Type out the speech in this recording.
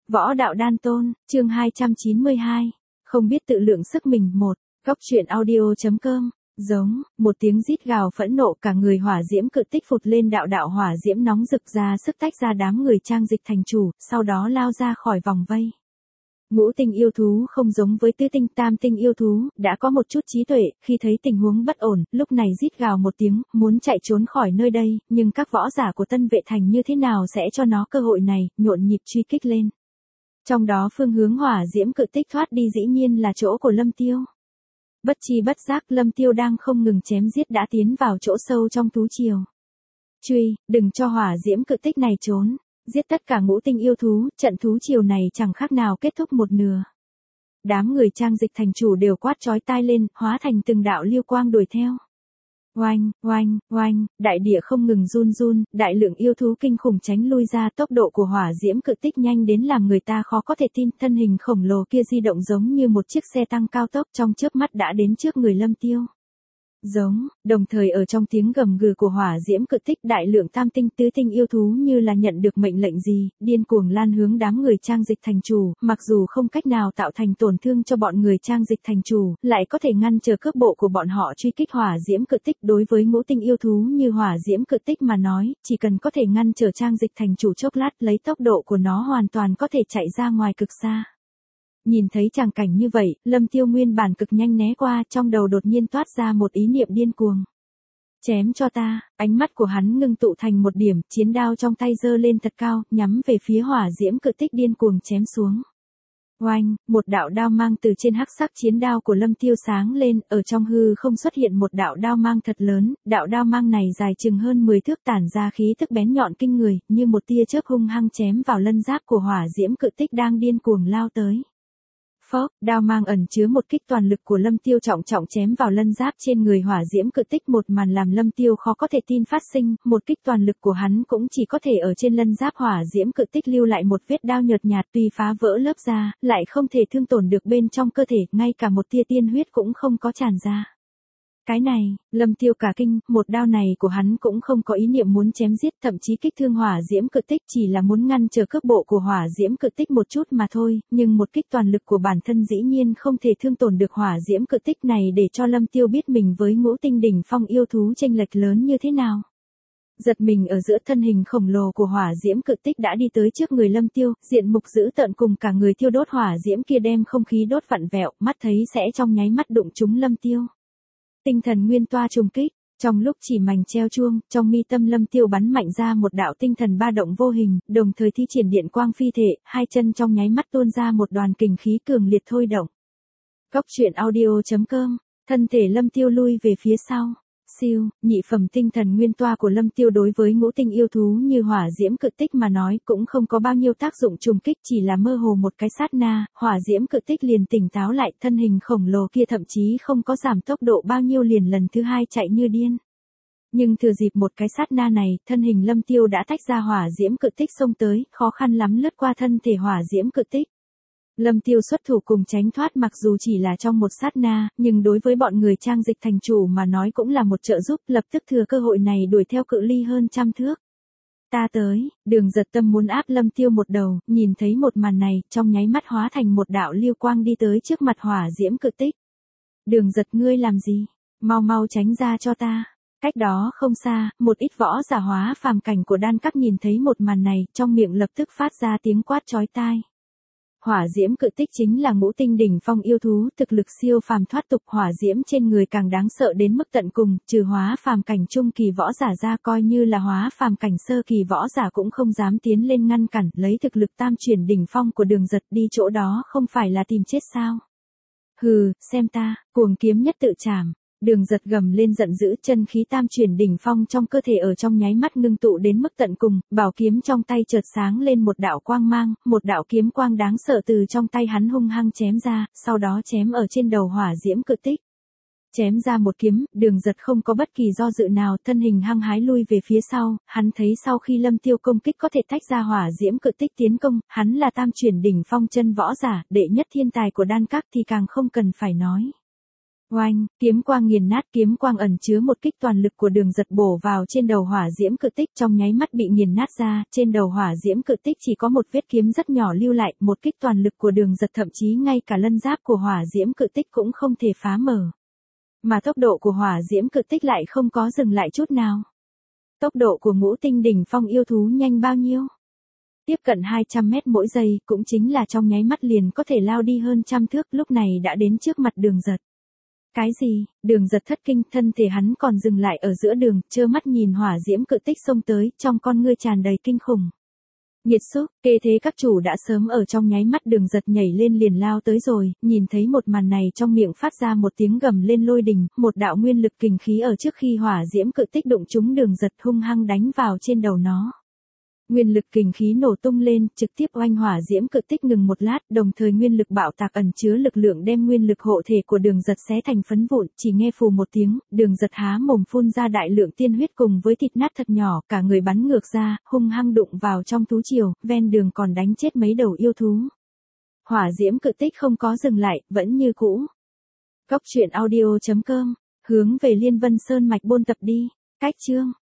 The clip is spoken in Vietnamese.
Võ đạo đan tôn, chương 292. Không biết tự lượng sức mình. Một. Góc truyện audio.com. Giống, một tiếng rít gào phẫn nộ, cả người hỏa diễm cự tích phụt lên, đạo đạo hỏa diễm nóng rực ra sức tách ra đám người trang dịch thành chủ, sau đó lao ra khỏi vòng vây. Ngũ tinh yêu thú không giống với tứ tinh tam tinh yêu thú, đã có một chút trí tuệ, khi thấy tình huống bất ổn, lúc này rít gào một tiếng, muốn chạy trốn khỏi nơi đây, nhưng các võ giả của Tân Vệ Thành như thế nào sẽ cho nó cơ hội này, nhộn nhịp truy kích lên. Trong đó phương hướng hỏa diễm cự tích thoát đi dĩ nhiên là chỗ của Lâm Tiêu. Bất chi bất giác Lâm Tiêu đang không ngừng chém giết đã tiến vào chỗ sâu trong thú triều. Truy, đừng cho hỏa diễm cự tích này trốn. Giết tất cả ngũ tinh yêu thú, trận thú triều này chẳng khác nào kết thúc một nửa. Đám người trang dịch thành chủ đều quát chói tai lên, hóa thành từng đạo lưu quang đuổi theo. Oanh, oanh, oanh, đại địa không ngừng run run, đại lượng yêu thú kinh khủng tránh lui ra, tốc độ của hỏa diễm cự tích nhanh đến làm người ta khó có thể tin, thân hình khổng lồ kia di động giống như một chiếc xe tăng cao tốc, trong chớp mắt đã đến trước người Lâm Tiêu. Giống, đồng thời ở trong tiếng gầm gừ của hỏa diễm cự tích, đại lượng tam tinh tứ tinh yêu thú như là nhận được mệnh lệnh gì, điên cuồng lan hướng đám người trang dịch thành chủ, mặc dù không cách nào tạo thành tổn thương cho bọn người trang dịch thành chủ, lại có thể ngăn trở cước bộ của bọn họ truy kích hỏa diễm cự tích. Đối với ngũ tinh yêu thú như hỏa diễm cự tích mà nói, chỉ cần có thể ngăn trở trang dịch thành chủ chốc lát, lấy tốc độ của nó hoàn toàn có thể chạy ra ngoài cực xa. Nhìn thấy tràng cảnh như vậy, Lâm Tiêu nguyên bản cực nhanh né qua, trong đầu đột nhiên toát ra một ý niệm điên cuồng. Chém cho ta, ánh mắt của hắn ngưng tụ thành một điểm, chiến đao trong tay giơ lên thật cao, nhắm về phía hỏa diễm cự tích điên cuồng chém xuống. Oanh, một đạo đao mang từ trên hắc sắc chiến đao của Lâm Tiêu sáng lên, ở trong hư không xuất hiện một đạo đao mang thật lớn, đạo đao mang này dài chừng hơn 10 thước, tản ra khí tức bén nhọn kinh người, như một tia chớp hung hăng chém vào lân giáp của hỏa diễm cự tích đang điên cuồng lao tới. Phốc, đao mang ẩn chứa một kích toàn lực của Lâm Tiêu trọng trọng chém vào lân giáp trên người hỏa diễm cự tích, một màn làm Lâm Tiêu khó có thể tin phát sinh, một kích toàn lực của hắn cũng chỉ có thể ở trên lân giáp hỏa diễm cự tích lưu lại một vết đao nhợt nhạt, tuy phá vỡ lớp da, lại không thể thương tổn được bên trong cơ thể, ngay cả một tia tiên huyết cũng không có tràn ra. Cái này, Lâm Tiêu cả kinh, một đao này của hắn cũng không có ý niệm muốn chém giết, thậm chí kích thương hỏa diễm cự tích, chỉ là muốn ngăn trở cước bộ của hỏa diễm cự tích một chút mà thôi, nhưng một kích toàn lực của bản thân dĩ nhiên không thể thương tổn được hỏa diễm cự tích này, để cho Lâm Tiêu biết mình với ngũ tinh đỉnh phong yêu thú chênh lệch lớn như thế nào. Giật mình ở giữa, thân hình khổng lồ của hỏa diễm cự tích đã đi tới trước người Lâm Tiêu, diện mục dữ tợn cùng cả người thiêu đốt hỏa diễm kia đem không khí đốt vặn vẹo, mắt thấy sẽ trong nháy mắt đụng trúng Lâm Tiêu. Tinh thần nguyên toa trùng kích, trong lúc chỉ mảnh treo chuông, trong mi tâm Lâm Tiêu bắn mạnh ra một đạo tinh thần ba động vô hình, đồng thời thi triển điện quang phi thể, hai chân trong nháy mắt tuôn ra một đoàn kình khí cường liệt thôi động. Góc truyện audio.com, thân thể Lâm Tiêu lui về phía sau. Siêu, nhị phẩm tinh thần nguyên toa của Lâm Tiêu đối với ngũ tinh yêu thú như hỏa diễm cự tích mà nói cũng không có bao nhiêu tác dụng trùng kích, chỉ là mơ hồ một cái sát na, hỏa diễm cự tích liền tỉnh táo lại, thân hình khổng lồ kia thậm chí không có giảm tốc độ bao nhiêu, liền lần thứ hai chạy như điên. Nhưng thừa dịp một cái sát na này, thân hình Lâm Tiêu đã tách ra hỏa diễm cự tích xông tới, khó khăn lắm lướt qua thân thể hỏa diễm cự tích. Lâm Tiêu xuất thủ cùng tránh thoát, mặc dù chỉ là trong một sát na, nhưng đối với bọn người trang dịch thành chủ mà nói cũng là một trợ giúp, lập tức thừa cơ hội này đuổi theo cự ly hơn trăm thước. Ta tới, Đường Giật tâm muốn áp Lâm Tiêu một đầu, nhìn thấy một màn này, trong nháy mắt hóa thành một đạo lưu quang đi tới trước mặt hỏa diễm cự tích. Đường Giật, ngươi làm gì? Mau mau tránh ra cho ta. Cách đó không xa, một ít võ giả hóa phàm cảnh của đan các nhìn thấy một màn này, trong miệng lập tức phát ra tiếng quát chói tai. Hỏa diễm cự tích chính là ngũ tinh đỉnh phong yêu thú, thực lực siêu phàm thoát tục, hỏa diễm trên người càng đáng sợ đến mức tận cùng, trừ hóa phàm cảnh trung kỳ võ giả ra, coi như là hóa phàm cảnh sơ kỳ võ giả cũng không dám tiến lên ngăn cản, lấy thực lực tam chuyển đỉnh phong của Đường Giật đi chỗ đó không phải là tìm chết sao? Hừ, xem ta, cuồng kiếm nhất tự trảm. Đường Giật gầm lên giận dữ, chân khí tam chuyển đỉnh phong trong cơ thể ở trong nháy mắt ngưng tụ đến mức tận cùng, bảo kiếm trong tay chợt sáng lên một đạo quang mang, một đạo kiếm quang đáng sợ từ trong tay hắn hung hăng chém ra, sau đó chém ở trên đầu hỏa diễm cự tích. Chém ra một kiếm, Đường Giật không có bất kỳ do dự nào, thân hình hăng hái lui về phía sau, hắn thấy sau khi Lâm Tiêu công kích có thể tách ra hỏa diễm cự tích tiến công, hắn là tam chuyển đỉnh phong chân võ giả, đệ nhất thiên tài của đan các thì càng không cần phải nói. Oanh, kiếm quang nghiền nát, kiếm quang ẩn chứa một kích toàn lực của Đường Giật bổ vào trên đầu hỏa diễm cự tích, trong nháy mắt bị nghiền nát ra, trên đầu hỏa diễm cự tích chỉ có một vết kiếm rất nhỏ lưu lại, một kích toàn lực của Đường Giật thậm chí ngay cả lân giáp của hỏa diễm cự tích cũng không thể phá mở. Mà tốc độ của hỏa diễm cự tích lại không có dừng lại chút nào. Tốc độ của ngũ tinh đỉnh phong yêu thú nhanh bao nhiêu? Tiếp cận 200 mét mỗi giây, cũng chính là trong nháy mắt liền có thể lao đi hơn trăm thước, lúc này đã đến trước mặt Đường Giật. Cái gì? Đường Giật thất kinh, thân thể hắn còn dừng lại ở giữa đường, trơ mắt nhìn hỏa diễm cự tích xông tới, trong con ngươi tràn đầy kinh khủng. Nhiệt xúc, kê thế các chủ đã sớm ở trong nháy mắt Đường Giật nhảy lên liền lao tới rồi, nhìn thấy một màn này trong miệng phát ra một tiếng gầm lên lôi đình, một đạo nguyên lực kình khí ở trước khi hỏa diễm cự tích đụng trúng Đường Giật hung hăng đánh vào trên đầu nó. Nguyên lực kình khí nổ tung lên, trực tiếp oanh hỏa diễm cự tích ngừng một lát, đồng thời nguyên lực bạo tạc ẩn chứa lực lượng đem nguyên lực hộ thể của Đường Giật xé thành phấn vụn, chỉ nghe phù một tiếng, Đường Giật há mồm phun ra đại lượng tiên huyết cùng với thịt nát thật nhỏ, cả người bắn ngược ra, hung hăng đụng vào trong thú triều, ven đường còn đánh chết mấy đầu yêu thú. Hỏa diễm cự tích không có dừng lại, vẫn như cũ. Góc truyện audio.com, hướng về Liên Vân Sơn mạch buôn tập đi. Cách chương